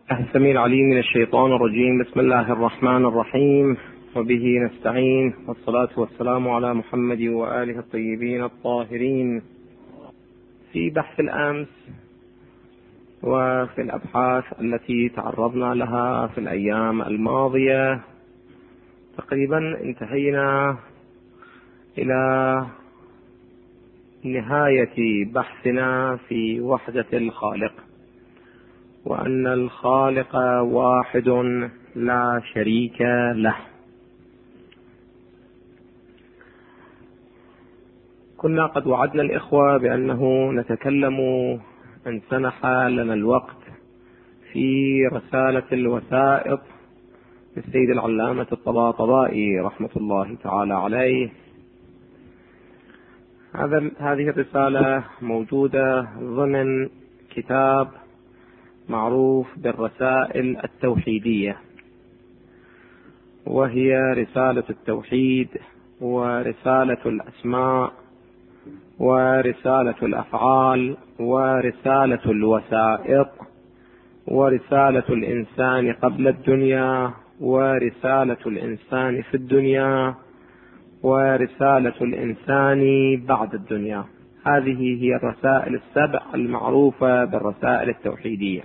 السميع العليم من الشيطان الرجيم. بسم الله الرحمن الرحيم، وبه نستعين، والصلاة والسلام على محمد وآله الطيبين الطاهرين. في بحث الأمس وفي الأبحاث التي تعرضنا لها في الأيام الماضية تقريبا انتهينا إلى نهاية بحثنا في وحدة الخالق، وأن الخالق واحد لا شريك له. كنا قد وعدنا الإخوة بأنه نتكلم إن سنح لنا الوقت في رسالة الوسائط للسيد العلامة الطباطبائي رحمة الله تعالى عليه. هذه الرسالة موجودة ضمن كتاب معروف بالرسائل التوحيدية، وهي رسالة التوحيد ورسالة الأسماء ورسالة الأفعال ورسالة الوسائط ورسالة الإنسان قبل الدنيا ورسالة الإنسان في الدنيا ورسالة الإنسان بعد الدنيا. هذه هي الرسائل السبع المعروفة بالرسائل التوحيدية.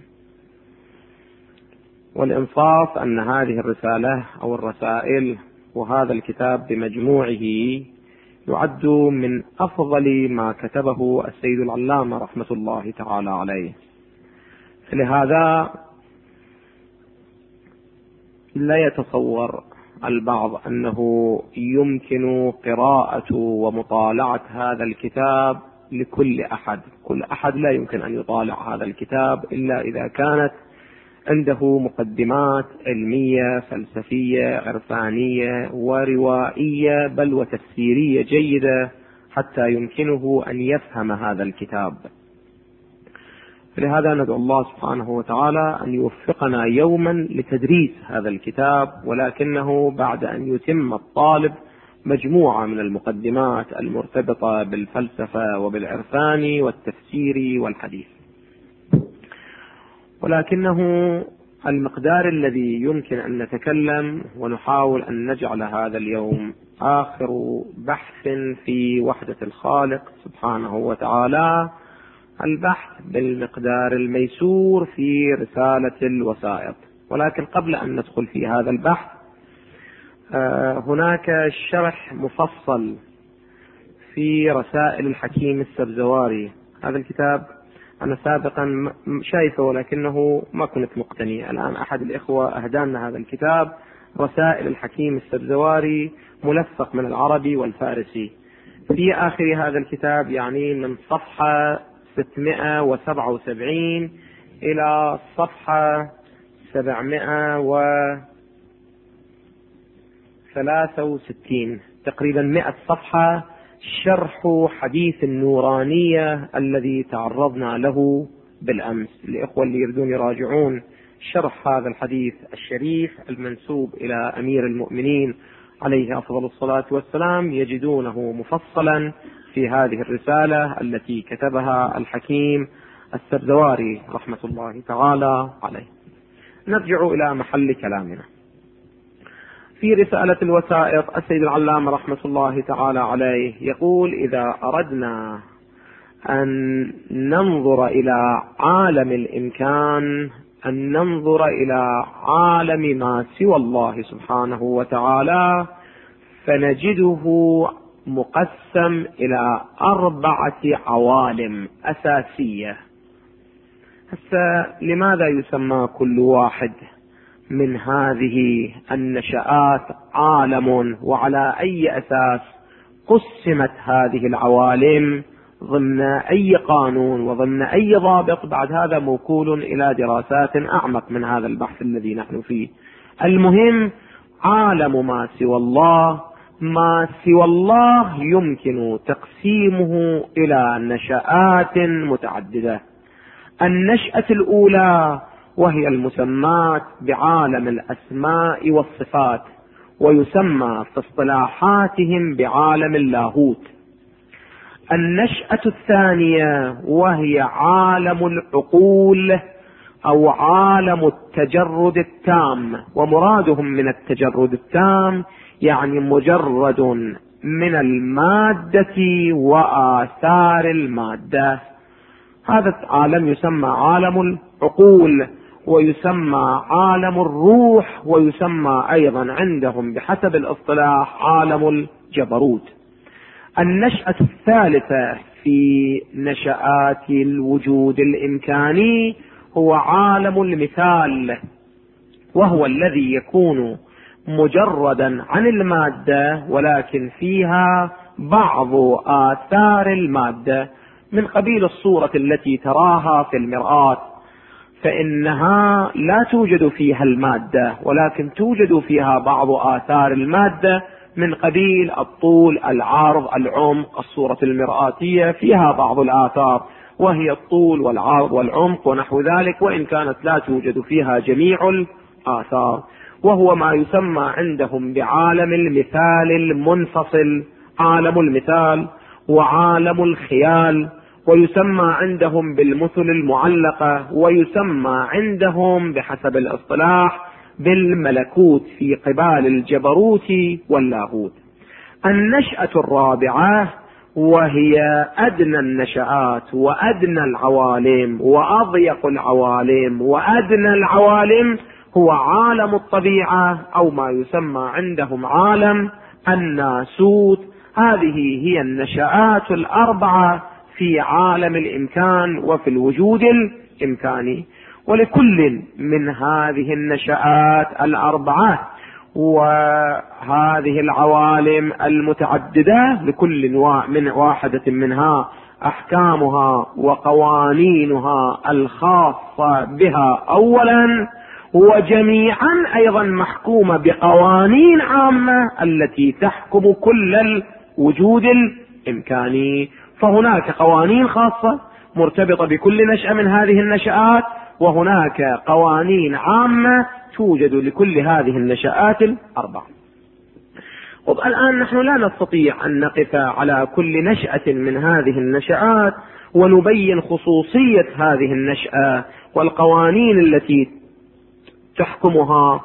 والإنصاف أن هذه الرسالة أو الرسائل وهذا الكتاب بمجموعه يعد من أفضل ما كتبه السيد العلامة رحمة الله تعالى عليه. لهذا لا يتصور البعض أنه يمكن قراءة ومطالعة هذا الكتاب لكل أحد. كل أحد لا يمكن أن يطالع هذا الكتاب إلا إذا كانت عنده مقدمات علمية فلسفية عرفانية وروائية بل وتفسيرية جيدة حتى يمكنه أن يفهم هذا الكتاب. لهذا ندعو الله سبحانه وتعالى أن يوفقنا يوما لتدريس هذا الكتاب، ولكنه بعد أن يتم الطالب مجموعة من المقدمات المرتبطة بالفلسفة وبالعرفان والتفسير والحديث. ولكنه المقدار الذي يمكن أن نتكلم ونحاول أن نجعل هذا اليوم آخر بحث في وحدة الخالق سبحانه وتعالى، البحث بالمقدار الميسور في رسالة الوسائط. ولكن قبل أن ندخل في هذا البحث هناك شرح مفصل في رسائل الحكيم السبزواري. هذا الكتاب أنا سابقا شايفه ولكنه ما كنت مقتني. الآن أحد الإخوة أهدانا هذا الكتاب رسائل الحكيم السبزواري ملفق من العربي والفارسي. في آخر هذا الكتاب يعني من صفحة 677 إلى صفحة 763 تقريبا 100 صفحة شرح حديث النورانية الذي تعرضنا له بالأمس. الإخوة اللي يريدون يراجعون شرح هذا الحديث الشريف المنسوب إلى أمير المؤمنين عليه أفضل الصلاة والسلام يجدونه مفصلا في هذه الرسالة التي كتبها الحكيم السبزواري رحمة الله تعالى عليه. نرجع إلى محل كلامنا. في رسالة الوسائط السيد العلامة رحمة الله تعالى عليه يقول: إذا أردنا أن ننظر إلى عالم الإمكان، أن ننظر إلى عالم ما سوى الله سبحانه وتعالى، فنجده مقسم إلى 4 عوالم أساسية. لماذا يسمى كل واحد من هذه النشآت عالم، وعلى أي أساس قسمت هذه العوالم، ضمن أي قانون وضمن أي ضابط؟ بعد هذا موكول إلى دراسات أعمق من هذا البحث الذي نحن فيه. المهم عالم ما سوى الله، ما سوى الله يمكن تقسيمه إلى نشآت متعددة. النشأة الأولى وهي المسمات بعالم الأسماء والصفات، ويسمى في اصطلاحاتهم بعالم اللاهوت. النشأة الثانية وهي عالم العقول، أو عالم التجرد التام. ومرادهم من التجرد التام يعني مجرد من المادة وآثار المادة. هذا العالم يسمى عالم العقول، ويسمى عالم الروح، ويسمى أيضا عندهم بحسب الاصطلاح عالم الجبروت. النشأة الثالثة في نشآت الوجود الإمكاني هو عالم المثال، وهو الذي يكون مجردا عن المادة ولكن فيها بعض آثار المادة، من قبيل الصورة التي تراها في المرآة، فإنها لا توجد فيها المادة ولكن توجد فيها بعض آثار المادة، من قبيل الطول، العرض، العمق. الصورة المرآتية فيها بعض الآثار وهي الطول والعرض والعمق ونحو ذلك، وإن كانت لا توجد فيها جميع الآثار، وهو ما يسمى عندهم بعالم المثال المنفصل. عالم المثال وعالم الخيال، ويسمى عندهم بالمثل المعلقة، ويسمى عندهم بحسب الاصطلاح بالملكوت في قبال الجبروت واللاهوت. النشأة الرابعة وهي أدنى النشآت وأدنى العوالم وأضيق العوالم وأدنى العوالم هو عالم الطبيعة، أو ما يسمى عندهم عالم الناسوت. هذه هي النشآت الأربعة في عالم الإمكان وفي الوجود الإمكاني. ولكل من هذه النشآت الأربعة وهذه العوالم المتعددة لكل من واحدة منها أحكامها وقوانينها الخاصة بها أولا، وجميعا أيضا محكومة بقوانين عامة التي تحكم كل الوجود الإمكاني. فهناك قوانين خاصة مرتبطة بكل نشأة من هذه النشآت، وهناك قوانين عامة توجد لكل هذه النشآت الأربعة. الآن نحن لا نستطيع أن نقف على كل نشأة من هذه النشآت ونبين خصوصية هذه النشأة والقوانين التي تحكمها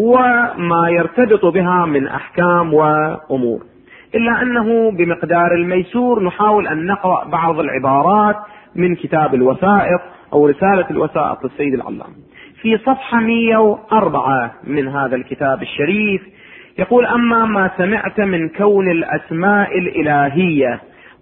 وما يرتبط بها من أحكام وأمور، إلا أنه بمقدار الميسور نحاول أن نقرأ بعض العبارات من كتاب الوسائط أو رسالة الوسائط للسيد العلام في صفحة 104 من هذا الكتاب الشريف. يقول: أما ما سمعت من كون الأسماء الإلهية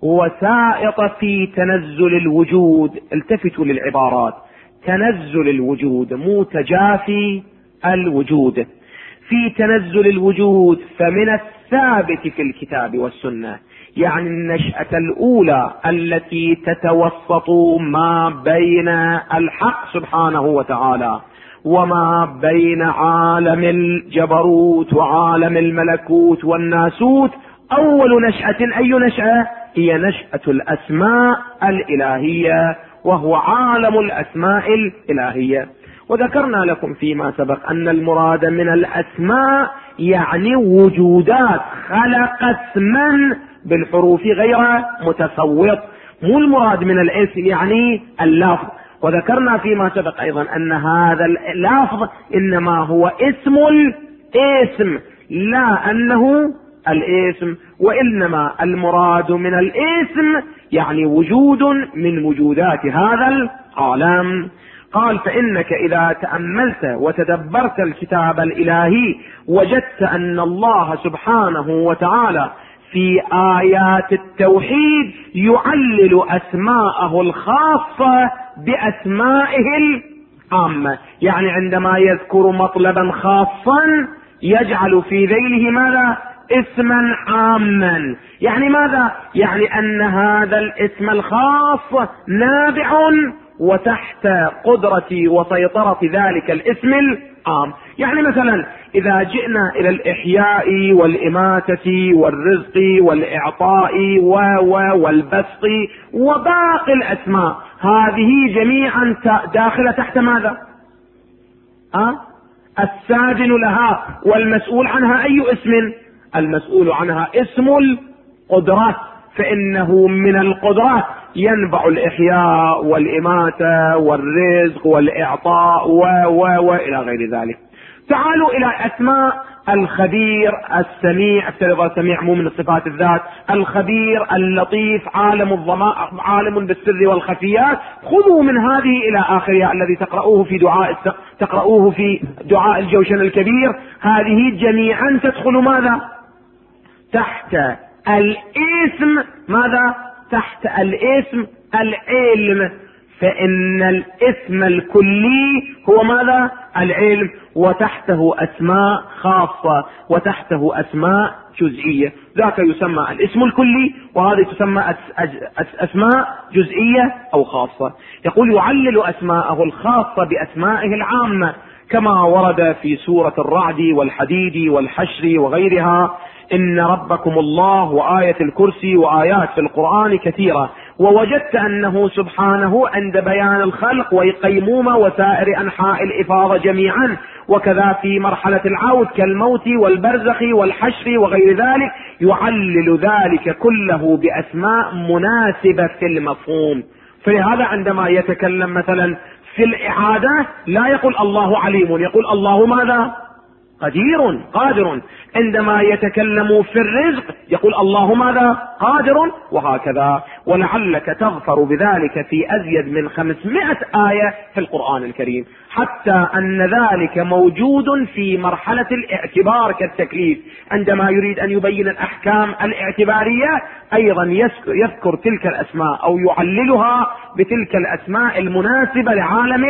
وسائط في تنزل الوجود، التفتوا للعبارات، تنزل الوجود مو تجافي الوجود، في تنزل الوجود، فمن الثابت في الكتاب والسنة، يعني النشأة الأولى التي تتوسط ما بين الحق سبحانه وتعالى وما بين عالم الجبروت وعالم الملكوت والناسوت، أول نشأة أي نشأة؟ هي نشأة الأسماء الإلهية، وهو عالم الأسماء الإلهية. وذكرنا لكم فيما سبق أن المراد من الأسماء يعني وجودات خلق اسما بالحروف غير متسوط، مو المراد من الاسم يعني اللفظ. وذكرنا فيما سبق أيضا أن هذا اللفظ إنما هو اسم الاسم، لا أنه الاسم، وإنما المراد من الاسم يعني وجود من وجودات هذا العالم. قال: فإنك إذا تأملت وتدبرت الكتاب الإلهي وجدت أن الله سبحانه وتعالى في آيات التوحيد يعلل أسماءه الخاصة بأسمائه العامة، يعني عندما يذكر مطلبا خاصا يجعل في ذيله ماذا؟ اسما عاما. يعني ماذا؟ يعني أن هذا الاسم الخاص نابع وتحت قدرة وسيطرة ذلك الاسم العام. يعني مثلا إذا جئنا إلى الإحياء والإماتة والرزق والإعطاء والبسط وباقي الأسماء، هذه جميعا داخلة تحت ماذا؟ الساجن لها والمسؤول عنها أي اسم؟ المسؤول عنها اسم القدرة. فإنه من القدرة ينبع الإحياء والإماتة والرزق والإعطاء وإلى غير ذلك. تعالوا إلى أسماء الخبير السميع. السميع مو من صفات الذات. الخبير اللطيف عالم الضمائر عالم بالسر والخفيات. خذوا من هذه إلى آخرها الذي تقرؤوه في دعاء الجوشن الكبير. هذه جميعا تدخل ماذا؟ تحت الاسم. ماذا؟ تحت الاسم العلم. فإن الاسم الكلي هو ماذا؟ العلم، وتحته أسماء خاصة وتحته أسماء جزئية. ذاك يسمى الاسم الكلي، وهذه تسمى أسماء جزئية أو خاصة. يقول يعلل أسماءه الخاصة بأسمائه العامة كما ورد في سورة الرعد والحديد والحشر وغيرها: إن ربكم الله وآية الكرسي وآيات في القرآن كثيرة. ووجدت أنه سبحانه عند بيان الخلق والقيمومة وسائر أنحاء الإفاضة جميعا، وكذا في مرحلة العود كالموت والبرزخ والحشر وغير ذلك، يعلل ذلك كله بأسماء مناسبة في المفهوم. فلهذا عندما يتكلم مثلا في الإعادة لا يقول الله عليم، يقول الله ماذا؟ قدير قادر. عندما يتكلم في الرزق يقول الله ماذا؟ قادر، وهكذا. ولعلك تظفر بذلك في أزيد من 500 آية في القرآن الكريم، حتى أن ذلك موجود في مرحلة الاعتبار كالتكليف. عندما يريد أن يبين الأحكام الاعتبارية أيضا يذكر تلك الأسماء أو يعللها بتلك الأسماء المناسبة لعالم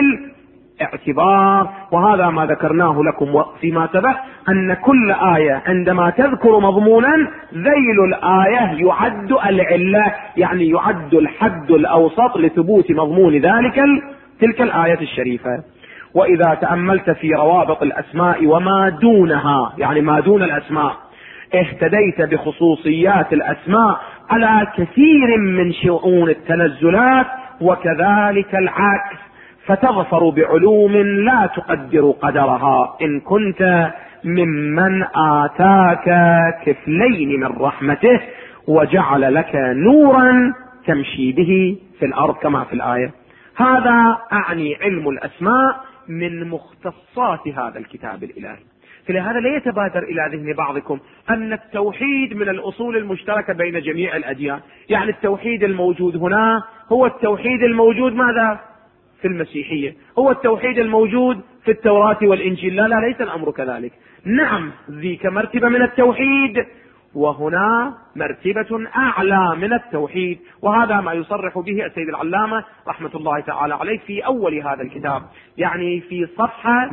اعتبار. وهذا ما ذكرناه لكم فيما سبق، أن كل آية عندما تذكر مضمونا ذيل الآية يعد العلة، يعني يعد الحد الأوسط لثبوت مضمون تلك الآية الشريفة. وإذا تأملت في روابط الأسماء وما دونها، يعني ما دون الأسماء، اهتديت بخصوصيات الأسماء على كثير من شؤون التنزلات، وكذلك العكس، فتظفر بعلوم لا تقدر قدرها إن كنت ممن آتاك كفلين من رحمته وجعل لك نورا تمشي به في الأرض كما في الآية. هذا أعني علم الأسماء من مختصات هذا الكتاب الإلهي. فلهذا لا يتبادر إلى ذهن بعضكم أن التوحيد من الأصول المشتركة بين جميع الأديان، يعني التوحيد الموجود هنا هو التوحيد الموجود ماذا؟ في المسيحية، هو التوحيد الموجود في التوراة والإنجيل. لا ليس الأمر كذلك. نعم، ذيك مرتبة من التوحيد، وهنا مرتبة أعلى من التوحيد. وهذا ما يصرح به السيد العلامة رحمة الله تعالى عليه في أول هذا الكتاب، يعني في صفحة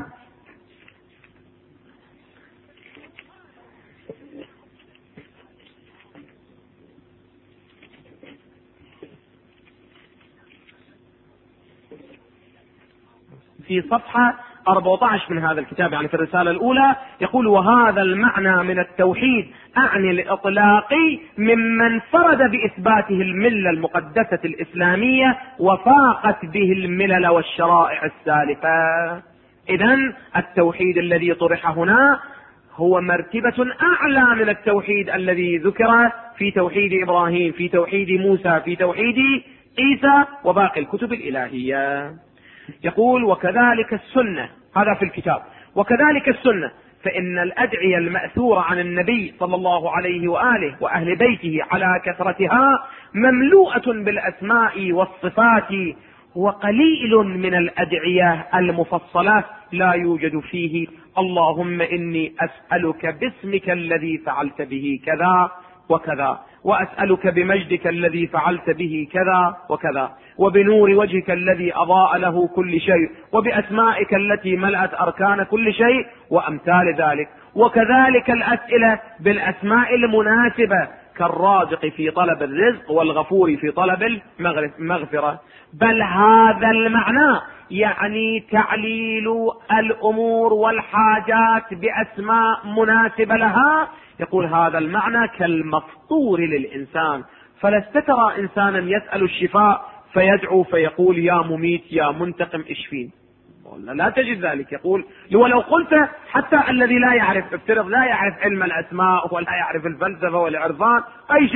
في صفحة 14 من هذا الكتاب، يعني في الرسالة الأولى، يقول: وهذا المعنى من التوحيد أعني الإطلاق ممن فرد بإثباته الملة المقدسة الإسلامية وفاقت به الملل والشرائع السالفة. إذن التوحيد الذي طرح هنا هو مرتبة أعلى من التوحيد الذي ذكر في توحيد إبراهيم، في توحيد موسى، في توحيد عيسى وباقي الكتب الإلهية. يقول: وكذلك السنة، هذا في الكتاب، وكذلك السنة، فإن الأدعية المأثورة عن النبي صلى الله عليه وآله وأهل بيته على كثرتها مملوءة بالأسماء والصفات، وقليل من الأدعية المفصلة لا يوجد فيه اللهم إني أسألك باسمك الذي فعلت به كذا وكذا، وأسألك بمجدك الذي فعلت به كذا وكذا، وبنور وجهك الذي أضاء له كل شيء، وبأسمائك التي ملأت أركان كل شيء، وأمثال ذلك. وكذلك الأسئلة بالأسماء المناسبة كالرازق في طلب الرزق والغفور في طلب المغفرة. بل هذا المعنى يعني تعليل الأمور والحاجات بأسماء مناسبة لها. يقول: هذا المعنى كالمفطور للإنسان، فلست ترى إنسانا يسأل الشفاء فيدعو فيقول: يا مميت يا منتقم اشفين. لا تجد ذلك. يقول: ولو قلت حتى الذي لا يعرف، افترض لا يعرف علم الأسماء ولا يعرف الفلسفة والعرفان أي شيء،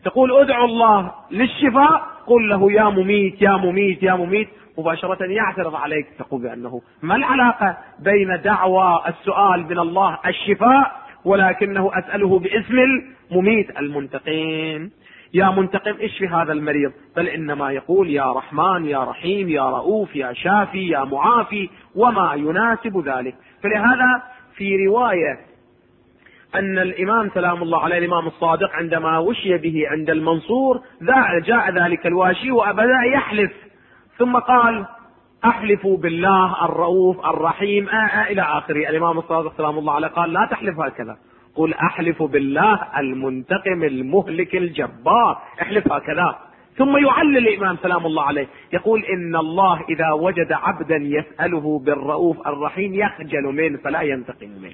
تقول ادعو الله للشفاء، قل له يا مميت يا مميت يا مميت، مباشرة يعترض عليك، تقول بأنه ما العلاقة بين دعوى السؤال من الله الشفاء ولكنه أسأله باسم المميت المنتقم. يا منتقم اشفي هذا المريض، بل إنما يقول يا رحمن يا رحيم يا رؤوف يا شافي يا معافي وما يناسب ذلك. فلهذا في رواية أن الإمام سلام الله عليه الإمام الصادق عندما وشي به عند المنصور جاء ذلك الواشي وأبدأ يحلف، ثم قال أحلف بالله الرؤوف الرحيم إلى آخره. الإمام الصادق سلام الله عليه قال لا تحلف هكذا، قل أحلف بالله المنتقم المهلك الجبار، احلف هكذا. ثم يعلل الإمام سلام الله عليه يقول إن الله إذا وجد عبدا يسأله بالرؤوف الرحيم يخجل منه فلا ينتقم منه.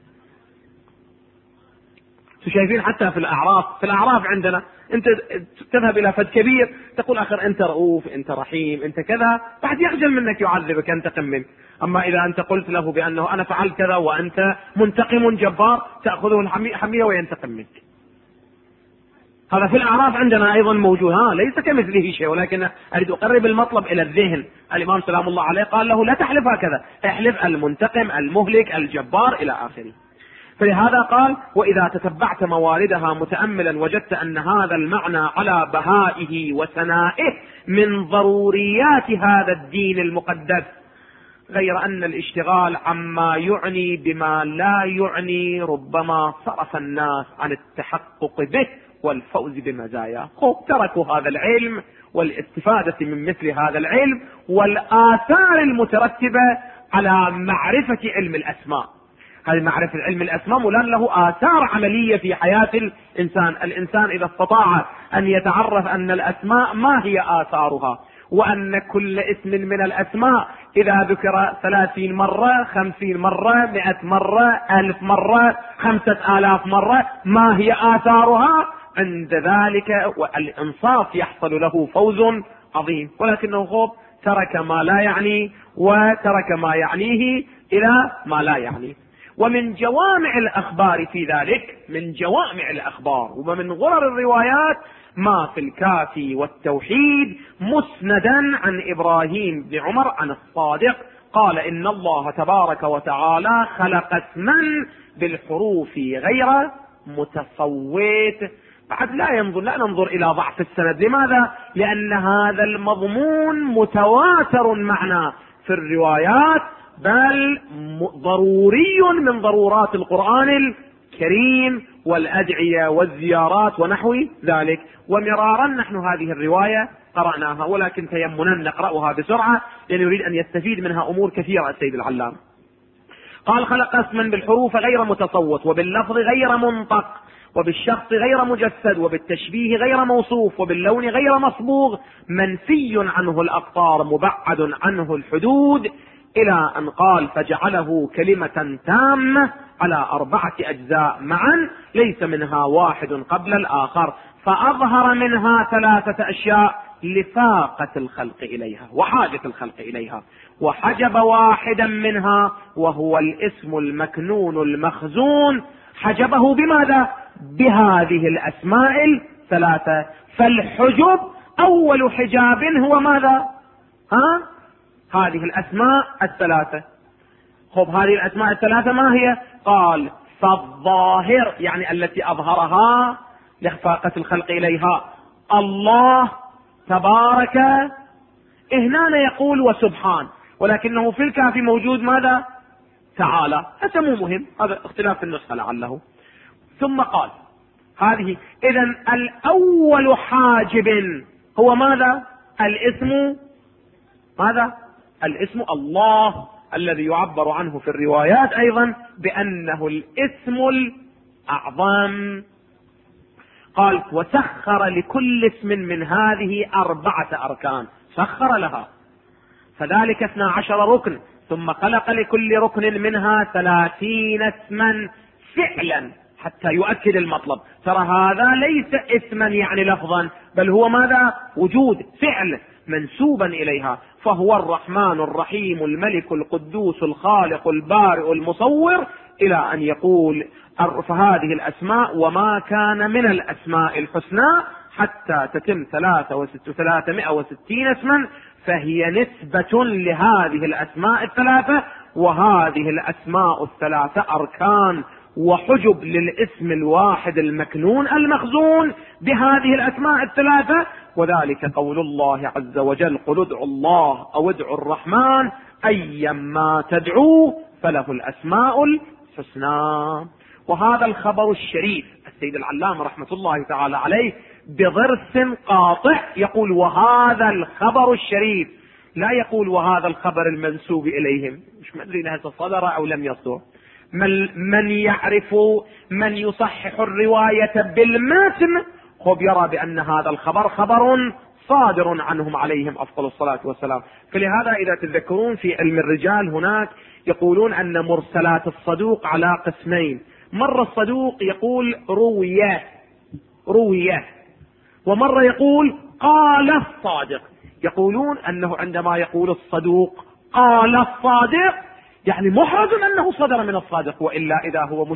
شايفين حتى في الأعراف عندنا أنت تذهب إلى فد كبير تقول آخر أنت رؤوف أنت رحيم أنت كذا، بعد يخجل منك يعذبك ينتقم منك. أما إذا أنت قلت له بأنه أنا فعلت كذا وأنت منتقم جبار تأخذه الحمية وينتقم منك. هذا في الأعراف عندنا أيضا موجود، ليس كمثله شيء، ولكن أريد أقرب المطلب إلى الذهن. الإمام سلام الله عليه قال له لا تحلف هكذا، احلف المنتقم المهلك الجبار إلى آخره. فلهذا قال وإذا تتبعت مواردها متأملا وجدت أن هذا المعنى على بهائه وسنائه من ضروريات هذا الدين المقدس، غير أن الاشتغال عما يعني بما لا يعني ربما صرف الناس عن التحقق به والفوز بمزاياه. تركوا هذا العلم والاستفادة من مثل هذا العلم والآثار المترتبة على معرفة علم الأسماء. هذه معرفة علم الأسماء ولأن له آثار عملية في حياة الإنسان إذا استطاع أن يتعرف أن الأسماء ما هي آثارها، وأن كل اسم من الأسماء إذا ذكر 30 مرة 50 مرة 100 مرة 1000 مرة 5000 مرة ما هي آثارها، عند ذلك والإنصاف يحصل له فوز عظيم. ولكنه ترك ما لا يعني وترك ما يعنيه إلى ما لا يعني. ومن جوامع الأخبار في ذلك، من جوامع الأخبار ومن غرر الروايات ما في الكافي والتوحيد مسندا عن إبراهيم بن عمر عن الصادق قال إن الله تبارك وتعالى خلق اسما بالحروف غير متصوت. بعد لا ننظر إلى ضعف السند. لماذا؟ لأن هذا المضمون متواتر معنا في الروايات، بل ضروري من ضرورات القرآن الكريم والأدعية والزيارات ونحو ذلك. ومرارا نحن هذه الرواية قرأناها، ولكن تيمنا نقرأها بسرعة لأن يريد أن يستفيد منها أمور كثيرة السيد العلام. قال خلق اسما بالحروف غير متصوت وباللفظ غير منطق وبالشخص غير مجسد وبالتشبيه غير موصوف وباللون غير مصبوغ منفي عنه الأقطار مبعد عنه الحدود، إلى أن قال فجعله كلمة تامة على 4 أجزاء معا ليس منها واحد قبل الآخر، فأظهر منها 3 أشياء لفاقة الخلق إليها وحاجة الخلق إليها، وحجب واحدا منها وهو الاسم المكنون المخزون، حجبه بماذا؟ بهذه الأسماء 3. فالحجب أول حجاب هو ماذا؟ هذه الأسماء 3. هذه الأسماء 3 ما هي؟ قال فالظاهر يعني التي أظهرها لخفاقة الخلق إليها الله تبارك، هنا يقول وسبحان، ولكنه في الكافي موجود ماذا؟ تعالى. هذا مو مهم، هذا اختلاف النسخة لعله. ثم قال هذه إذن الأول حاجب هو ماذا؟ الاسم ماذا؟ الاسم الله الذي يعبر عنه في الروايات أيضا بأنه الاسم الأعظم. قال وسخر لكل اسم من هذه 4 أركان، سخر لها، فذلك 12 ركن، ثم خلق لكل ركن منها 30 اسما فعلا، حتى يؤكد المطلب. ترى هذا ليس اسما يعني لفظا، بل هو ماذا؟ وجود فعل منسوبا إليها، فهو الرحمن الرحيم الملك القدوس الخالق البارئ المصور، إلى أن يقول فهذه الأسماء وما كان من الأسماء الحسنى حتى تتم 360 اسما، فهي نسبة لهذه الأسماء الثلاثة، وهذه الأسماء الثلاثة أركان وحجب للاسم الواحد المكنون المخزون بهذه الأسماء الثلاثة. وذلك قول الله عز وجل: قل ادعوا الله أو ادعوا الرحمن أيما تدعوا فله الأسماء الحسنى. وهذا الخبر الشريف السيد العلامة رحمة الله تعالى عليه بضرس قاطع يقول: وهذا الخبر الشريف، لا يقول وهذا الخبر المنسوب إليهم. مش مدري إن هذا صدر أو لم يصدر. من يعرف من يصحح الرواية بالمتن خب يرى بأن هذا الخبر خبر صادر عنهم عليهم أفضل الصلاة والسلام. فلهذا إذا تذكرون في علم الرجال هناك يقولون أن مرسلات الصدوق على قسمين: مرة الصدوق يقول روية، ومرة يقول قال الصادق. يقولون أنه عندما يقول الصدوق قال الصادق يعني محرز أنه صدر من الصادق، وإلا إذا هو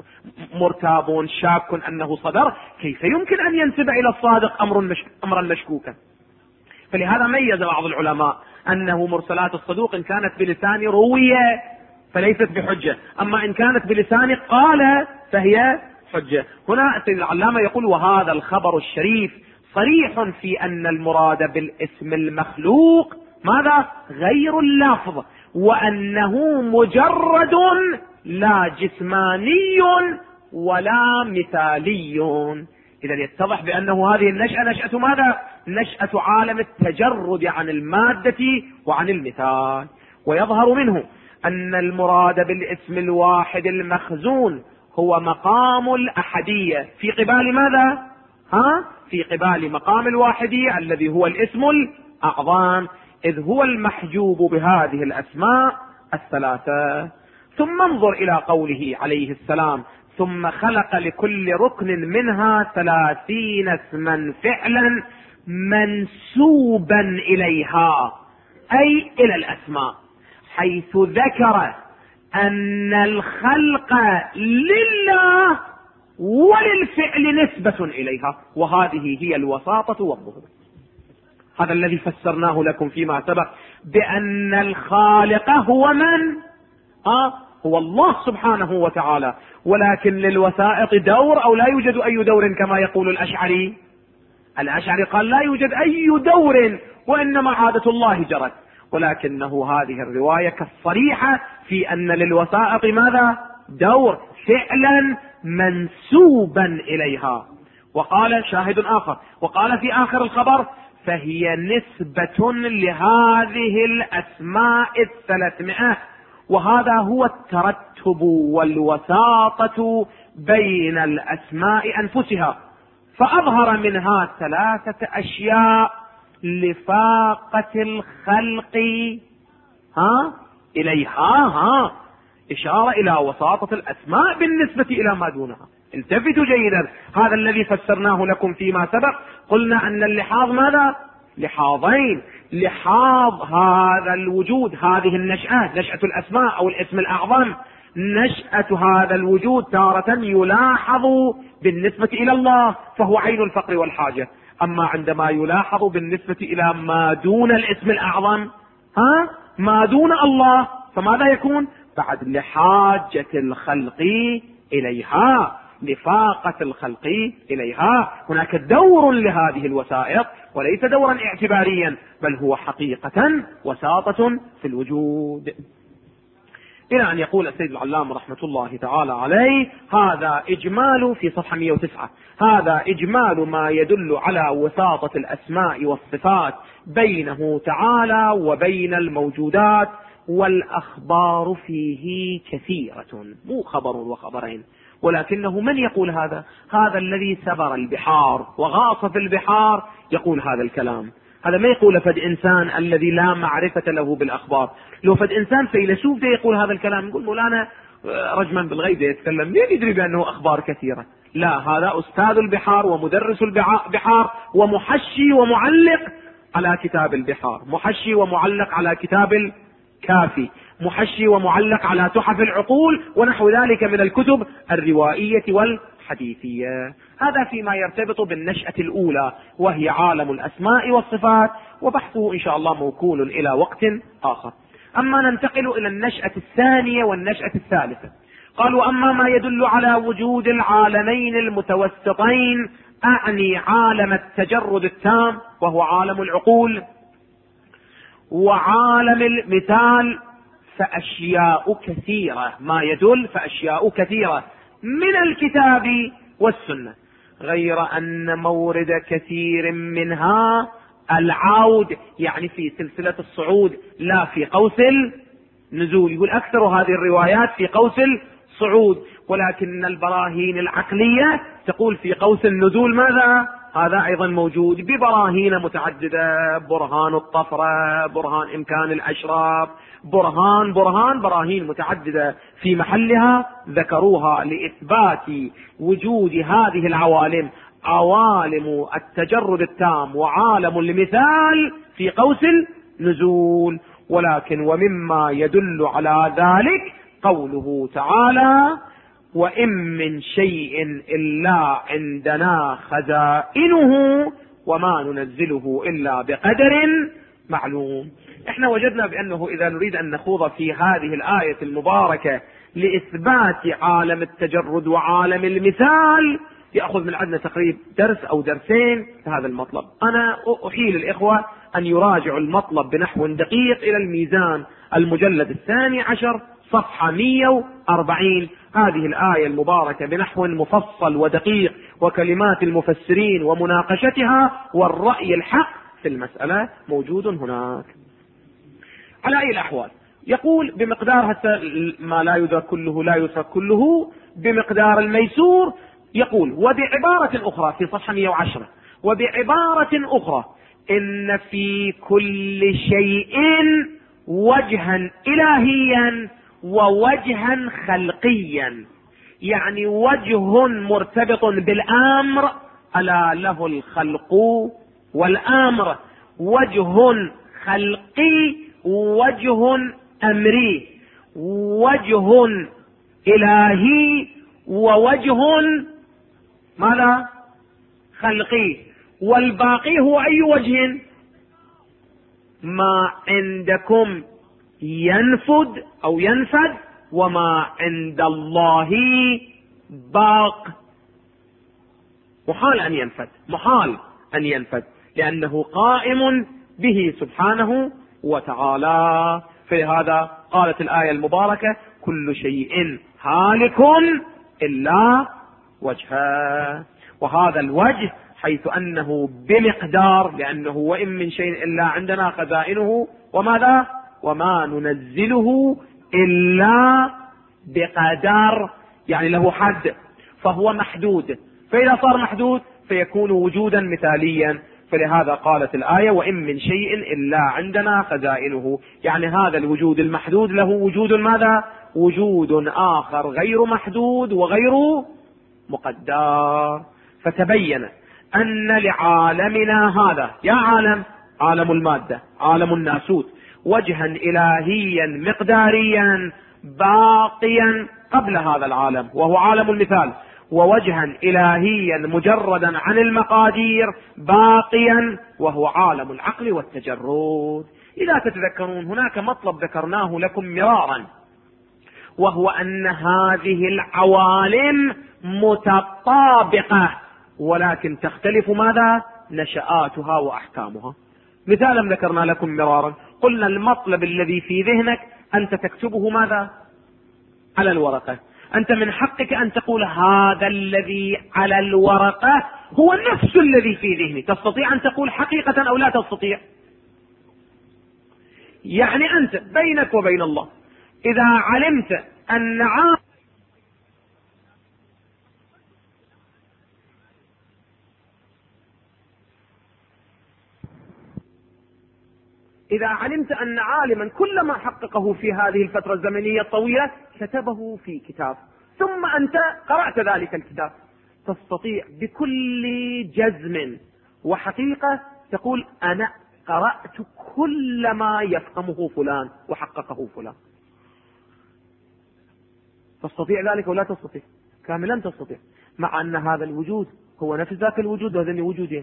مرتاب شاك أنه صدر كيف يمكن أن ينسب إلى الصادق أمرا مشكوكا. فلهذا ميز بعض العلماء أنه مرسلات الصدوق إن كانت بلسان روية فليست بحجة، أما إن كانت بلسان قال فهي حجة. هنا السيد العلامة يقول: وهذا الخبر الشريف صريح في أن المراد بالاسم المخلوق ماذا؟ غير اللفظ، وأنه مجرد لا جسماني ولا مثالي. إذا يتضح بأنه هذه النشأة نشأة ماذا؟ نشأة عالم التجرد عن المادة وعن المثال. ويظهر منه أن المراد بالاسم الواحد المخزون هو مقام الأحدية في قبال ماذا؟ في قبال مقام الواحدية الذي هو الاسم الأعظم، إذ هو المحجوب بهذه الأسماء الثلاثة. ثم انظر إلى قوله عليه السلام: ثم خلق لكل ركن منها 30 اسما فعلا منسوبا إليها، أي إلى الأسماء، حيث ذكر أن الخلق لله وللفعل نسبة إليها، وهذه هي الوساطة والظهور. هذا الذي فسرناه لكم فيما سبق بأن الخالق هو من؟ هو الله سبحانه وتعالى، ولكن للوسائط دور أو لا يوجد أي دور كما يقول الأشعري. الأشعري قال لا يوجد أي دور وإنما عادة الله جرت، ولكنه هذه الرواية كالصريحة في أن للوسائط ماذا؟ دور، فعلا منسوبا إليها. وقال شاهد آخر، وقال في آخر الخبر: فهي نسبة لهذه الأسماء 300. وهذا هو الترتب والوساطة بين الأسماء أنفسها. فأظهر منها 3 أشياء: لفاقة الخلق إليها، إشارة إلى وساطة الأسماء بالنسبة إلى ما دونها. التفتوا جيدا، هذا الذي فسرناه لكم فيما سبق. قلنا أن اللحاظ ماذا؟ لحاظين: لحاظ هذا الوجود، هذه النشأة، نشأة الأسماء أو الاسم الأعظم، نشأة هذا الوجود تارة يلاحظ بالنسبة إلى الله فهو عين الفقر والحاجة، أما عندما يلاحظ بالنسبة إلى ما دون الاسم الأعظم، ما دون الله، فماذا يكون؟ بعد لحاجة الخلق إليها، لفاقة الخلق إليها. هناك دور لهذه الوسائط وليس دورا اعتباريا، بل هو حقيقة وساطة في الوجود. إلى أن يقول السيد العلامة رحمة الله تعالى عليه: هذا إجمال في صفحة 109، هذا إجمال ما يدل على وساطة الأسماء والصفات بينه تعالى وبين الموجودات، والأخبار فيه كثيرة، مو خبر وخبرين، ولكنه من يقول هذا؟ هذا الذي سبر البحار وغاص في البحار يقول هذا الكلام. هذا ما يقول فد إنسان الذي لا معرفة له بالأخبار. لو فد إنسان فيلسوف يقول هذا الكلام يقول مولانا رجما بالغيب يتكلم، مين يدري بأنه أخبار كثيرة؟ لا، هذا أستاذ البحار ومدرس البحار ومحشي ومعلق على كتاب البحار، محشي ومعلق على كتاب الكافي، محشي ومعلق على تحف العقول ونحو ذلك من الكتب الروائية حديثية. هذا فيما يرتبط بالنشأة الأولى وهي عالم الأسماء والصفات، وبحثه إن شاء الله موكول إلى وقت آخر. أما ننتقل إلى النشأة الثانية والنشأة الثالثة. قالوا أما ما يدل على وجود العالمين المتوسطين، أعني عالم التجرد التام وهو عالم العقول وعالم المثال، فأشياء كثيرة، ما يدل فأشياء كثيرة من الكتاب والسنة، غير أن مورد كثير منها العود، يعني في سلسلة الصعود لا في قوس النزول. يقول أكثر هذه الروايات في قوس الصعود، ولكن البراهين العقلية تقول في قوس النزول. ماذا؟ هذا أيضا موجود ببراهين متعددة، برهان الطفرة، برهان إمكان الأشراف، براهين متعددة في محلها ذكروها لإثبات وجود هذه العوالم، عوالم التجرد التام وعالم المثال في قوس النزول. ولكن ومما يدل على ذلك قوله تعالى: وإن من شيء إلا عندنا خزائنه وما ننزله إلا بقدر معلوم. احنا وجدنا بأنه إذا نريد أن نخوض في هذه الآية المباركة لإثبات عالم التجرد وعالم المثال يأخذ من عندنا تقريبا درس أو درسين في هذا المطلب. أنا أحيل الإخوة أن يراجعوا المطلب بنحو دقيق إلى الميزان المجلد 12 صفحة 140. هذه الآية المباركة بنحو مفصل ودقيق، وكلمات المفسرين ومناقشتها والرأي الحق في المسألة موجود هناك. على أي الأحوال يقول بمقدار ما لا يدرك كله لا يترك كله بمقدار الميسور. يقول وبعبارة أخرى في صفحة 110: وبعبارة أخرى إن في كل شيء وجها إلهيا ووجها خلقيا، يعني وجه مرتبط بالأمر ألا له الخلق والأمر، وجه خلقي وجه أمري، وجه إلهي ووجه ماذا؟ خلقي. والباقي هو أي وجه؟ ما عندكم ينفد أو ينفد وما عند الله باق. محال أن ينفد لأنه قائم به سبحانه وتعالى. فلهذا قالت الآية المباركة: كل شيء هالك إلا وجهه. وهذا الوجه حيث أنه بمقدار، لأنه وإن من شيء إلا عندنا خزائنه وماذا؟ وما ننزله إلا بقدر، يعني له حد، فهو محدود. فإذا صار محدود فيكون وجودا مثاليا. فلهذا قالت الآية: وإن من شيء إلا عندنا خزائنه، يعني هذا الوجود المحدود له وجود ماذا؟ وجود آخر غير محدود وغير مقدر. فتبين أن لعالمنا هذا، يا عالم المادة، عالم الناسوت، وجها إلهيا مقداريا باقيا قبل هذا العالم وهو عالم المثال، ووجها إلهيا مجردا عن المقادير باقيا وهو عالم العقل والتجرد. إذا تتذكرون هناك مطلب ذكرناه لكم مرارا، وهو أن هذه العوالم متطابقة ولكن تختلف ماذا؟ نشآتها وأحكامها. مثالا ذكرنا لكم مرارا، قلنا المطلب الذي في ذهنك أنت تكتبه ماذا؟ على الورقة. أنت من حقك أن تقول هذا الذي على الورقة هو نفس الذي في ذهني. تستطيع أن تقول حقيقة أو لا تستطيع؟ يعني أنت بينك وبين الله إذا علمت أن عالما كل ما حققه في هذه الفترة الزمنية الطويلة كتبه في كتاب، ثم أنت قرأت ذلك الكتاب، تستطيع بكل جزم وحقيقة تقول أنا قرأت كل ما يفهمه فلان وحققه فلان. تستطيع ذلك ولا تستطيع؟ كاملا تستطيع. مع أن هذا الوجود هو نفس ذاك الوجود، وهذين وجودين،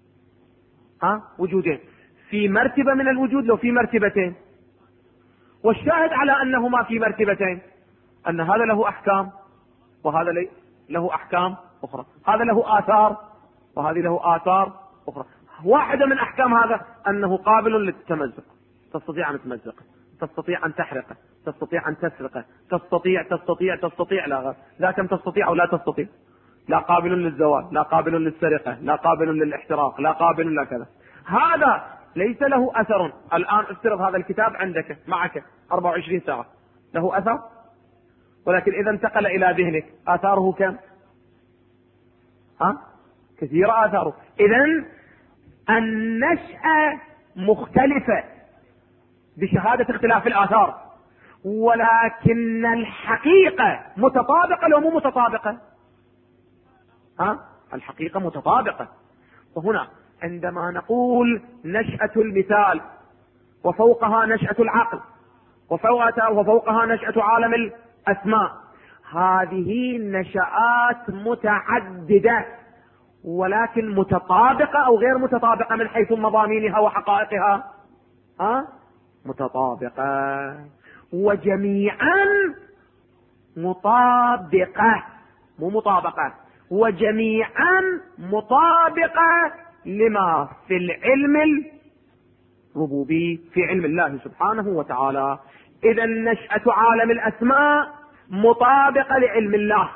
وجودين في مرتبة من الوجود، لو في مرتبتين. والشاهد على أنهما في مرتبتين أن هذا له أحكام وهذا له أحكام أخرى، هذا له آثار وهذه له آثار أخرى. واحدة من أحكام هذا أنه قابل للتمزق، تستطيع أن تمزقه، تستطيع أن تحرقه، تستطيع أن تسرقه، تستطيع لا لكن تستطيع أو لا تستطيع، لا قابل للزوال، لا قابل للسرقة، لا قابل للاحتراق، لا قابل لا كذا. هذا ليس له أثر. الآن افترض هذا الكتاب عندك معك 24 ساعة، له أثر، ولكن إذا انتقل إلى ذهنك آثاره كم؟ كثيرة آثاره. إذن النشأة مختلفة بشهادة اختلاف الآثار، ولكن الحقيقة متطابقة لو مو متطابقة. الحقيقة متطابقة. وهنا عندما نقول نشأة المثال وفوقها نشأة العقل وفوقها نشأة عالم الأسماء، هذه نشآت متعددة ولكن متطابقة أو غير متطابقة من حيث مضامينها وحقائقها؟ متطابقة، وجميعا مطابقة، مو مطابقة، وجميعا مطابقة لما في العلم الربوبي، في علم الله سبحانه وتعالى. إذا نشأة عالم الأسماء مطابقة لعلم الله،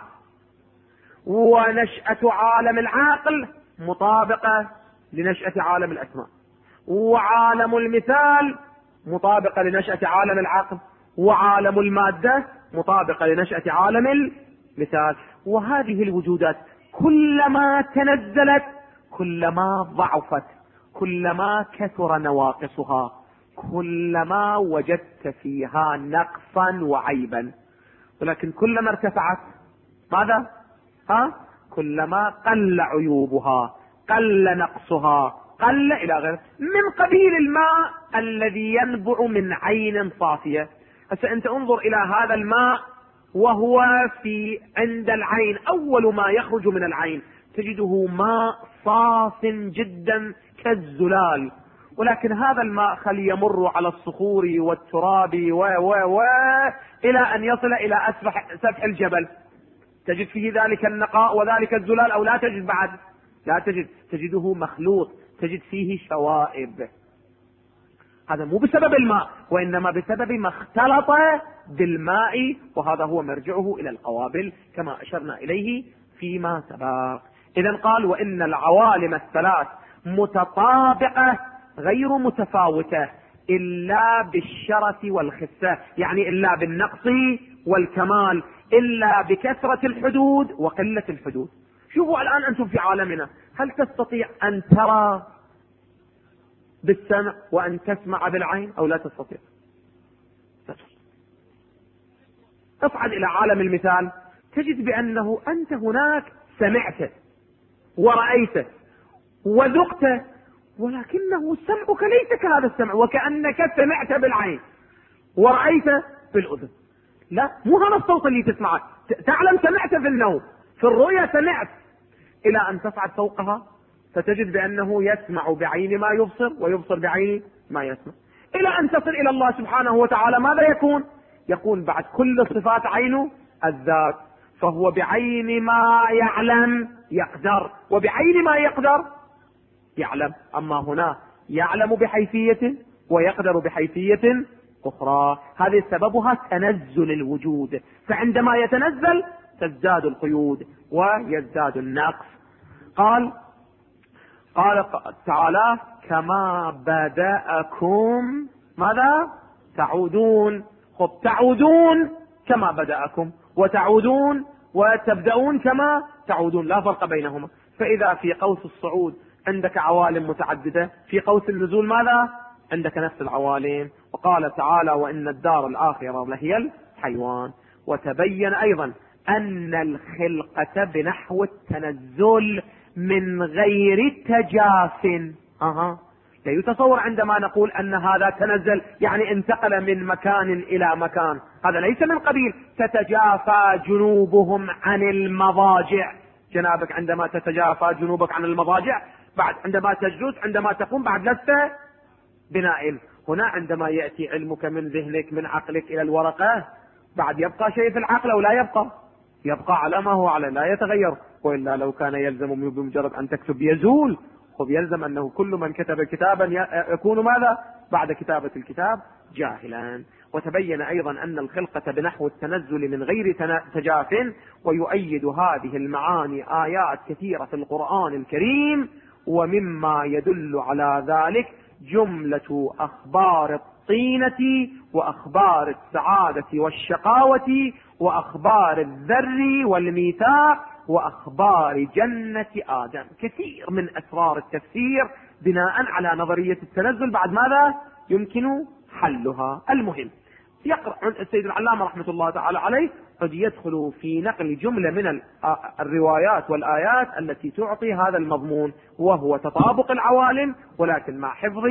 ونشأة عالم العقل مطابقة لنشأة عالم الأسماء، وعالم المثال مطابقة لنشأة عالم العقل، وعالم المادة مطابقة لنشأة عالم المثال. وهذه الوجودات كلما تنزلت كلما ضعفت، كلما كثر نواقصها، كلما وجدت فيها نقصا وعيبا، ولكن كلما ارتفعت ماذا؟ كلما قل عيوبها، قل نقصها، قل إلى غيره، من قبيل الماء الذي ينبع من عين صافية. هسه أنت انظر إلى هذا الماء وهو عند العين، أول ما يخرج من العين تجده ماء صاف جدا كالزلال، ولكن هذا الماء خل يمر على الصخور والتراب إلى أن يصل إلى سفح الجبل، تجد فيه ذلك النقاء وذلك الزلال أو لا تجد؟ بعد لا تجد، تجده مخلوط، تجد فيه شوائب. هذا مو بسبب الماء، وإنما بسبب ما اختلط بالماء، وهذا هو مرجعه إلى القوابل كما أشرنا إليه فيما سبق. إذن قال وإن العوالم الثلاث متطابقة غير متفاوتة إلا بالشرف والخسة، يعني إلا بالنقص والكمال، إلا بكثرة الحدود وقلة الحدود. شوفوا الآن أنتم في عالمنا، هل تستطيع أن ترى بالسمع وأن تسمع بالعين أو لا تستطيع؟ اصعد إلى عالم المثال تجد بأنه أنت هناك سمعت ورأيت وذقت، ولكنه سمعك ليس كهذا السمع، وكأنك سمعت بالعين ورأيت بالأذن. لا، مو هذا الصوت اللي تسمعه، تعلم سمعت في النوم، في الرؤيا سمعت، إلى أن تصعد فوقها فتجد بأنه يسمع بعين ما يبصر ويبصر بعين ما يسمع، إلى أن تصل إلى الله سبحانه وتعالى. ماذا يكون بعد كل الصفات عين الذات، فهو بعين ما يعلم يقدر، وبعين ما يقدر يعلم. أما هنا يعلم بحيثية ويقدر بحيثية أخرى، هذه سببها تنزل الوجود، فعندما يتنزل تزداد القيود ويزداد النقص. قال تعالى كما بدأكم ماذا؟ تعودون. تعودون كما بدأكم، وتعودون وتبدأون كما تعودون، لا فرق بينهما. فإذا في قوس الصعود عندك عوالم متعددة، في قوس النزول ماذا؟ عندك نفس العوالم. وقال تعالى وإن الدار الآخرة لهي الحيوان. وتبين أيضا أن الخلقة بنحو التنزل من غير تجاف. لا يتصور عندما نقول أن هذا تنزل يعني انتقل من مكان إلى مكان، هذا ليس من قبيل تتجافى جنوبهم عن المضاجع، جنابك عندما تتجافى جنوبك عن المضاجع، بعد عندما تجلس، عندما تقوم، بعد لست بنائم. هنا عندما يأتي علمك من ذهنك من عقلك إلى الورقة، بعد يبقى شيء في العقل أو لا يبقى؟ يبقى على ما هو على، لا يتغير. وإلا لو كان يلزم بمجرد أن تكتب يزول، يلزم أنه كل من كتب كتابا يكون ماذا بعد كتابة الكتاب؟ جاهلا. وتبين أيضا أن الخلقة بنحو التنزل من غير تجاف. ويؤيد هذه المعاني آيات كثيرة في القرآن الكريم، ومما يدل على ذلك جملة أخبار الطينة وأخبار السعادة والشقاوة وأخبار الذر والميثاق وأخبار جنة آدم. كثير من أسرار التفسير بناء على نظرية التنزل بعد ماذا يمكن حلها. المهم يقرأ السيد العلامة رحمة الله تعالى عليه قد يدخل في نقل جملة من الروايات والآيات التي تعطي هذا المضمون، وهو تطابق العوالم ولكن مع حفظ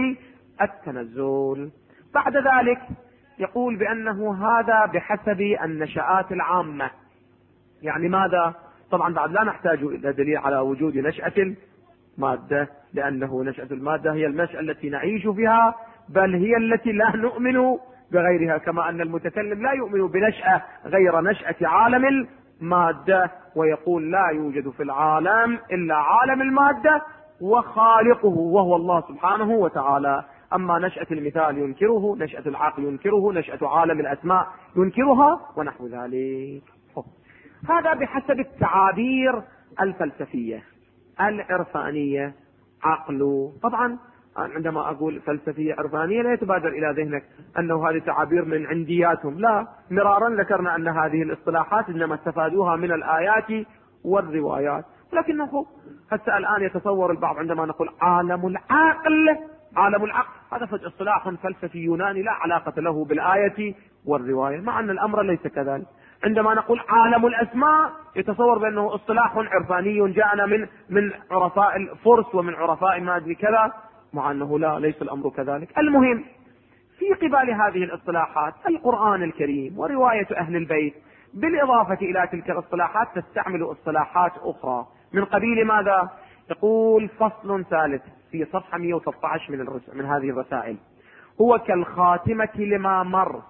التنزل. بعد ذلك يقول بأنه هذا بحسب النشآت العامة. يعني ماذا؟ طبعا بعد لا نحتاج إلى دليل على وجود نشأة المادة، لأنه نشأة المادة هي النشأة التي نعيش فيها، بل هي التي لا نؤمن بغيرها، كما أن المتكلم لا يؤمن بنشأة غير نشأة عالم المادة، ويقول لا يوجد في العالم إلا عالم المادة وخالقه وهو الله سبحانه وتعالى. أما نشأة المثال ينكره، نشأة العقل ينكره، نشأة عالم الأسماء ينكرها ونحو ذلك. هذا بحسب التعابير الفلسفية. العرفانية عقل. طبعا عندما أقول فلسفية عرفانية لا يتبادر إلى ذهنك أنه هذه تعابير من عندياتهم، لا، مرارا ذكرنا أن هذه الاصطلاحات إنما استفادوها من الآيات والروايات. لكنه حتى الآن يتصور البعض عندما نقول عالم العقل، عالم العقل هذا اصطلاح فلسفي يوناني لا علاقة له بالآية والرواية، مع أن الأمر ليس كذلك. عندما نقول عالم الأسماء يتصور بأنه اصطلاح عرفاني جاءنا من عرفاء الفرس ومن عرفاء ما أدري كذا، مع أنه لا، ليس الأمر كذلك. المهم في قبال هذه الاصطلاحات القرآن الكريم ورواية أهل البيت بالإضافة إلى تلك الاصطلاحات تستعمل اصطلاحات أخرى من قبيل ماذا؟ يقول فصل ثالث في صفحة 113 من هذه الرسائل، هو كالخاتمة لما مر.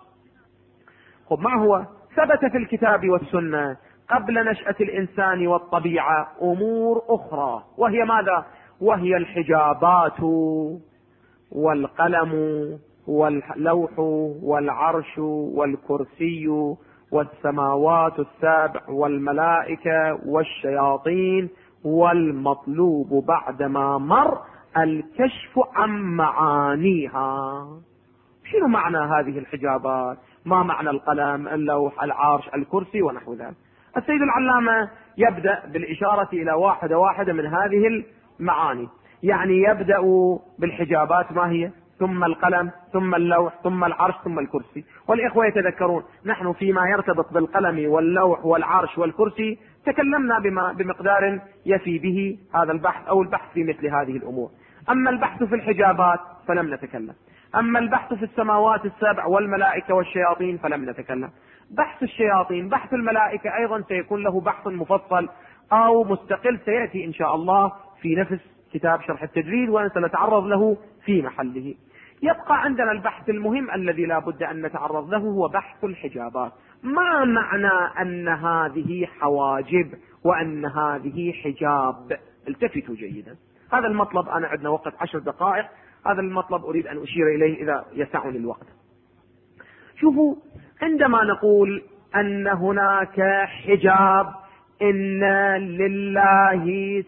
ما هو؟ ثبت في الكتاب والسنة قبل نشأة الإنسان والطبيعة أمور أخرى، وهي ماذا؟ وهي الحجابات والقلم واللوح والعرش والكرسي والسماوات السبع والملائكة والشياطين، والمطلوب بعدما مر الكشف عن معانيها. شنو معنى هذه الحجابات؟ ما معنى القلم، اللوح، العرش، الكرسي ونحو ذلك؟ السيد العلامة يبدأ بالإشارة إلى واحدة من هذه المعاني. يعني يبدأ بالحجابات ما هي، ثم القلم، ثم اللوح، ثم العرش، ثم الكرسي. والإخوة يتذكرون نحن فيما يرتبط بالقلم واللوح والعرش والكرسي تكلمنا بمقدار يفي به هذا البحث أو البحث في مثل هذه الأمور. أما البحث في الحجابات فلم نتكلم، أما البحث في السماوات السبع والملائكة والشياطين فلم نتكلم. بحث الشياطين، بحث الملائكة أيضا سيكون له بحث مفصل أو مستقل سيأتي إن شاء الله في نفس كتاب شرح التجريد وسنتعرض له في محله. يبقى عندنا البحث المهم الذي لا بد أن نتعرض له هو بحث الحجابات. ما معنى أن هذه حواجب وأن هذه حجاب؟ التفتوا جيدا، هذا المطلب أنا عندنا وقت 10 دقائق، هذا المطلب أريد أن أشير إليه إذا يسعني الوقت. شوفوا، عندما نقول أن هناك حجاب، إن لله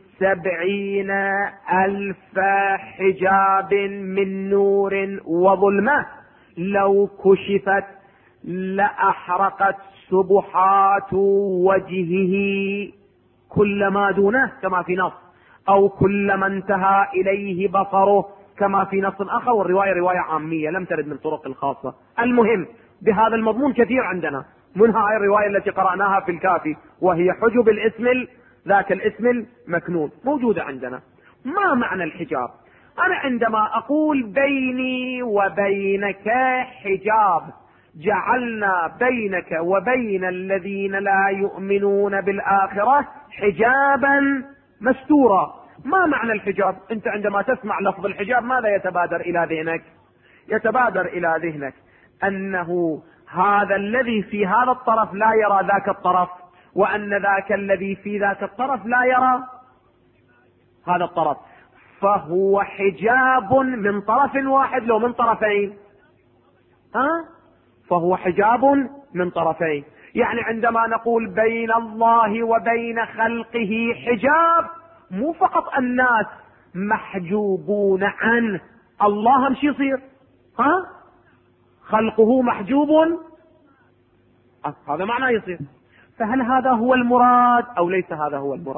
70,000 حجاب من نور وظلمة لو كشفت لأحرقت سبحات وجهه كل ما دونه كما في نص، أو كل ما انتهى إليه بصره كما في نص آخر، والرواية رواية عامية لم ترد من طرق الخاصة. المهم بهذا المضمون كثير عندنا، منها الرواية التي قرأناها في الكافي وهي حجب الاسم ذاك الاسم المكنون موجودة عندنا. ما معنى الحجاب؟ أنا عندما أقول بيني وبينك حجاب جعلنا بينك وبين الذين لا يؤمنون بالآخرة حجابا مستورا. ما معنى الحجاب؟ انت عندما تسمع لفظ الحجاب ماذا يتبادر الى ذهنك؟ يتبادر الى ذهنك انه هذا الذي في هذا الطرف لا يرى ذاك الطرف، وان ذاك الذي في ذاك الطرف لا يرى هذا الطرف، فهو حجاب من طرف واحد لو من طرفين. فهو حجاب من طرفين. يعني عندما نقول بين الله وبين خلقه حجاب، مو فقط الناس محجوبون عنه، الله مش يصير خلقه محجوب، هذا معناه يصير. فهل هذا هو المراد او ليس هذا هو المراد؟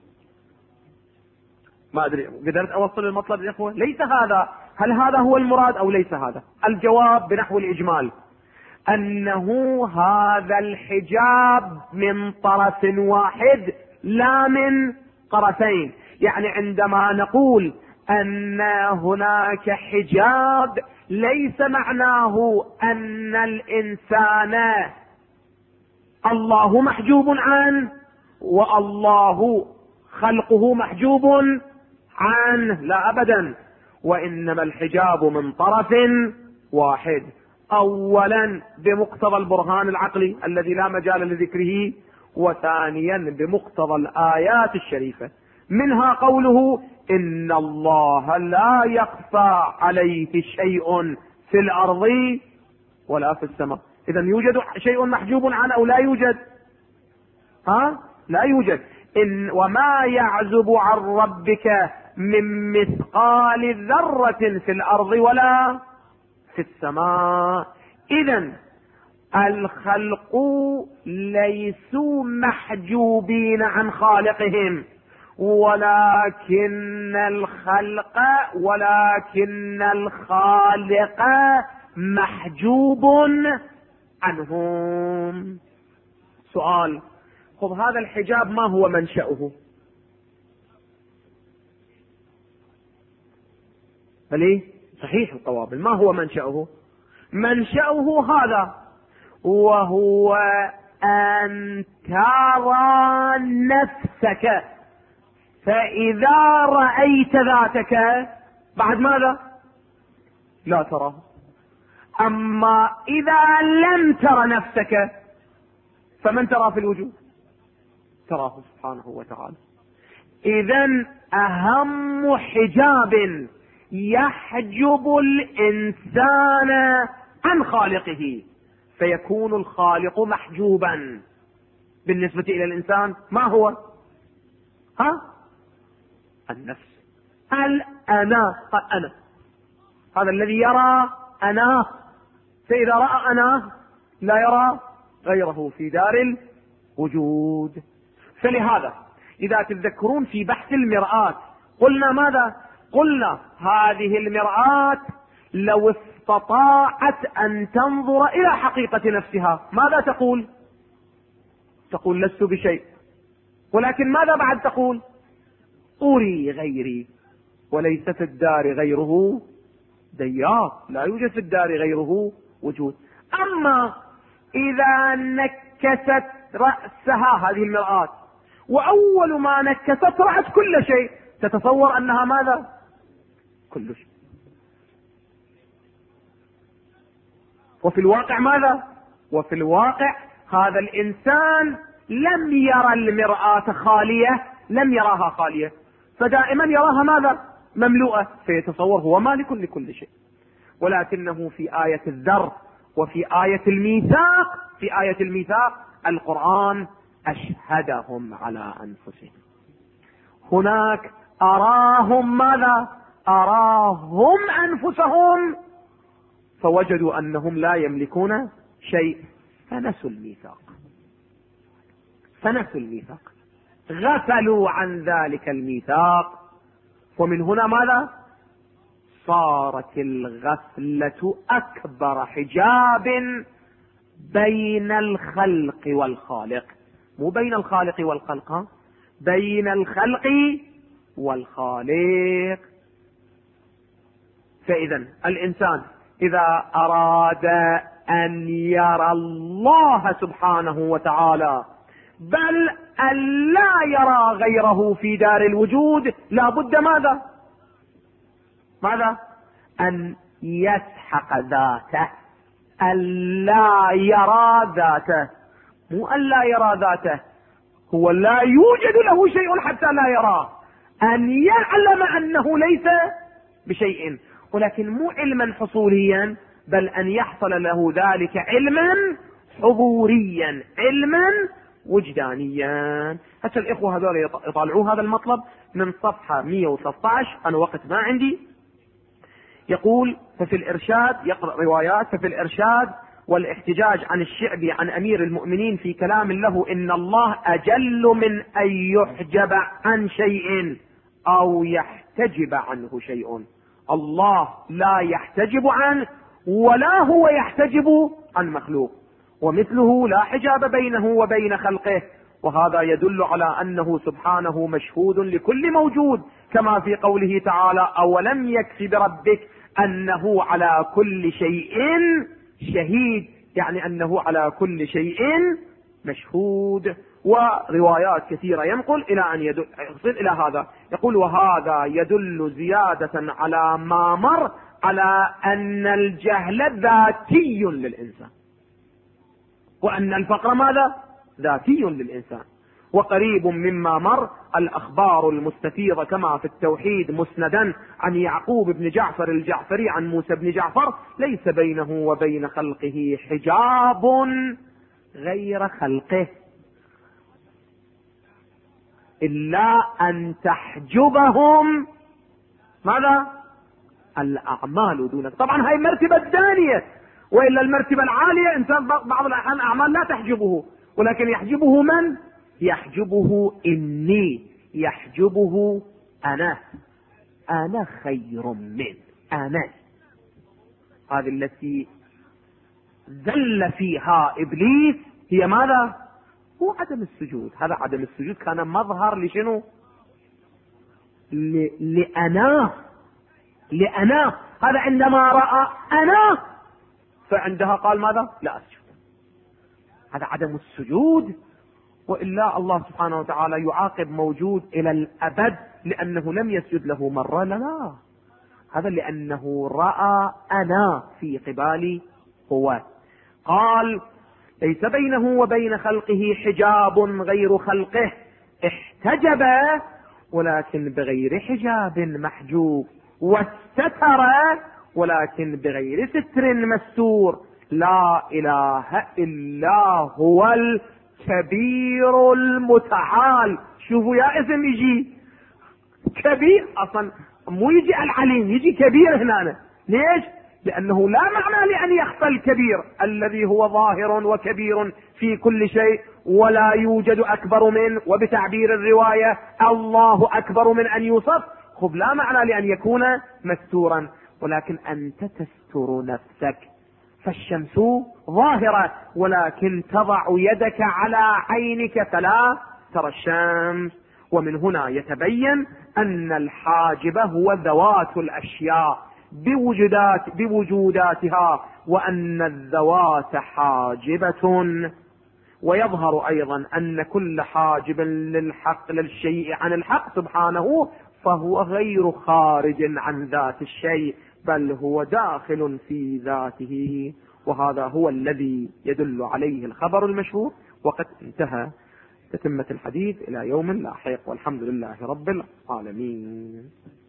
ما ادري قدرت اوصل المطلب يا اخوه. ليس هذا، هل هذا هو المراد او ليس هذا؟ الجواب بنحو الاجمال انه هذا الحجاب من طرف واحد لا من طرفين. يعني عندما نقول ان هناك حجاب ليس معناه ان الانسان الله محجوب عنه والله خلقه محجوب عنه، لا ابدا، وانما الحجاب من طرف واحد. اولا بمقتضى البرهان العقلي الذي لا مجال لذكره، وثانيا بمقتضى الايات الشريفة، منها قوله ان الله لا يخفى عليه شيء في الارض ولا في السماء. اذا يوجد شيء محجوب عنه او لا يوجد؟ لا يوجد. إن وما يعزب عن ربك من مثقال ذرة في الارض ولا في السماء. اذا الخلق ليسوا محجوبين عن خالقهم، ولكن الخالق محجوب عنهم. سؤال: خذ هذا الحجاب ما هو منشأه؟ بلي صحيح القوابل، ما هو منشأه؟ منشأه هذا، وهو أن ترى نفسك، فإذا رأيت ذاتك بعد ماذا؟ لا تراه. أما إذا لم تر نفسك فمن ترى في الوجود؟ تراه سبحانه وتعالى. إذن أهم حجاب يحجب الإنسان عن خالقه، فيكون الخالق محجوبا. بالنسبة إلى الإنسان ما هو؟ النفس، الأنا، هذا الذي يرى أنا، فإذا رأى أنا لا يرى غيره في دار الوجود. فلهذا إذا تتذكرون في بحث المرآة قلنا ماذا؟ قلنا هذه المرآة لو استطاعت أن تنظر إلى حقيقة نفسها ماذا تقول؟ تقول لست بشيء. ولكن ماذا بعد تقول؟ أري غيري، وليس في الدار غيره ديار، لا يوجد في الدار غيره وجود. أما إذا نكست رأسها هذه المرآة، وأول ما نكست رأت كل شيء، تتصور أنها ماذا؟ كل شيء. وفي الواقع ماذا؟ وفي الواقع هذا الإنسان لم يرى المرآة خالية، لم يراها خالية، فدائما يراها ماذا؟ مملوءة، فيتصور هو مالك لكل شيء. ولكنه في آية الذر وفي آية الميثاق، في آية الميثاق القرآن أشهدهم على أنفسهم. هناك أراهم ماذا؟ أراهم أنفسهم فوجدوا أنهم لا يملكون شيء، فنسوا الميثاق، غفلوا عن ذلك الميثاق. ومن هنا ماذا؟ صارت الغفلة أكبر حجاب بين الخلق والخالق، مو بين الخالق والخلق، بين الخلق والخالق. فإذا الإنسان إذا أراد أن يرى الله سبحانه وتعالى، بل أن لا يرى غيره في دار الوجود. لا بد ماذا؟ أن يسحق ذاته، أن لا يرى ذاته، مو أن لا يرى ذاته، هو لا يوجد له شيء حتى لا يراه، أن يعلم أنه ليس بشيء، ولكن مو علما حصوليا، بل أن يحصل له ذلك علما حضوريا، علما وجدانيا. حتى الإخوة هذول يطالعوا هذا المطلب من صفحة 113، أنا وقت ما عندي. يقول ففي الإرشاد، يقرأ روايات، ففي الإرشاد والاحتجاج عن الشعبي عن أمير المؤمنين في كلام له إن الله أجل من أن يحجب عن شيء أو يحتجب عنه شيء. الله لا يحتجب عنه ولا هو يحتجب عن مخلوق، ومثله لا حجاب بينه وبين خلقه، وهذا يدل على أنه سبحانه مشهود لكل موجود، كما في قوله تعالى أولم يكف بربك أنه على كل شيء شهيد، يعني أنه على كل شيء مشهود. وروايات كثيرة ينقل إلى أن يصل إلى هذا، يقول وهذا يدل زيادة على ما مر على أن الجهل ذاتي للإنسان، وأن الفقر ماذا؟ ذاتي للإنسان. وقريب مما مر الأخبار المستفيضة كما في التوحيد مسندا عن يعقوب بن جعفر الجعفري عن موسى بن جعفر ليس بينه وبين خلقه حجاب غير خلقه إلا أن تحجبهم ماذا؟ الأعمال دونك. طبعا هاي المرتبة الثانية، وإلا المرتبة العالية إنسان بعض الأحيان أعمال لا تحجبه، ولكن يحجبه من؟ يحجبه إني، يحجبه أنا خير من أنا. هذه التي ذل فيها إبليس هي ماذا؟ هو عدم السجود. هذا عدم السجود كان مظهر لشنو؟ لأنا. هذا عندما رأى أنا فعندها قال ماذا؟ لا أسجد. هذا عدم السجود. وإلا الله سبحانه وتعالى يعاقب موجود إلى الأبد لأنه لم يسجد له مرة؟ لا، هذا لأنه رأى أنا في قبال هو. قال ليس بينه وبين خلقه حجاب غير خلقه، احتجب ولكن بغير حجاب محجوب، واستتر ولكن بغير ستر مستور. لا إله إلا هو الكبير المتعال. شوفوا يا اسم يجي كبير، أصلا مو يجي العليم، يجي كبير هنا. ليش؟ لأنه لا معنى لأن يخفى الكبير الذي هو ظاهر وكبير في كل شيء ولا يوجد أكبر منه، وبتعبير الرواية الله أكبر من أن يوصف. خب لا معنى لأن يكون مستورا، ولكن أنت تستر نفسك. فالشمس ظاهرة ولكن تضع يدك على عينك فلا ترى الشمس. ومن هنا يتبين أن الحاجب هو ذوات الأشياء بوجوداتها، وأن الذوات حاجبة. ويظهر أيضا أن كل حاجب للشيء عن الحق سبحانه فهو غير خارج عن ذات الشيء، بل هو داخل في ذاته. وهذا هو الذي يدل عليه الخبر المشهور. وقد انتهى تتمة الحديث إلى يوم لاحق، والحمد لله رب العالمين.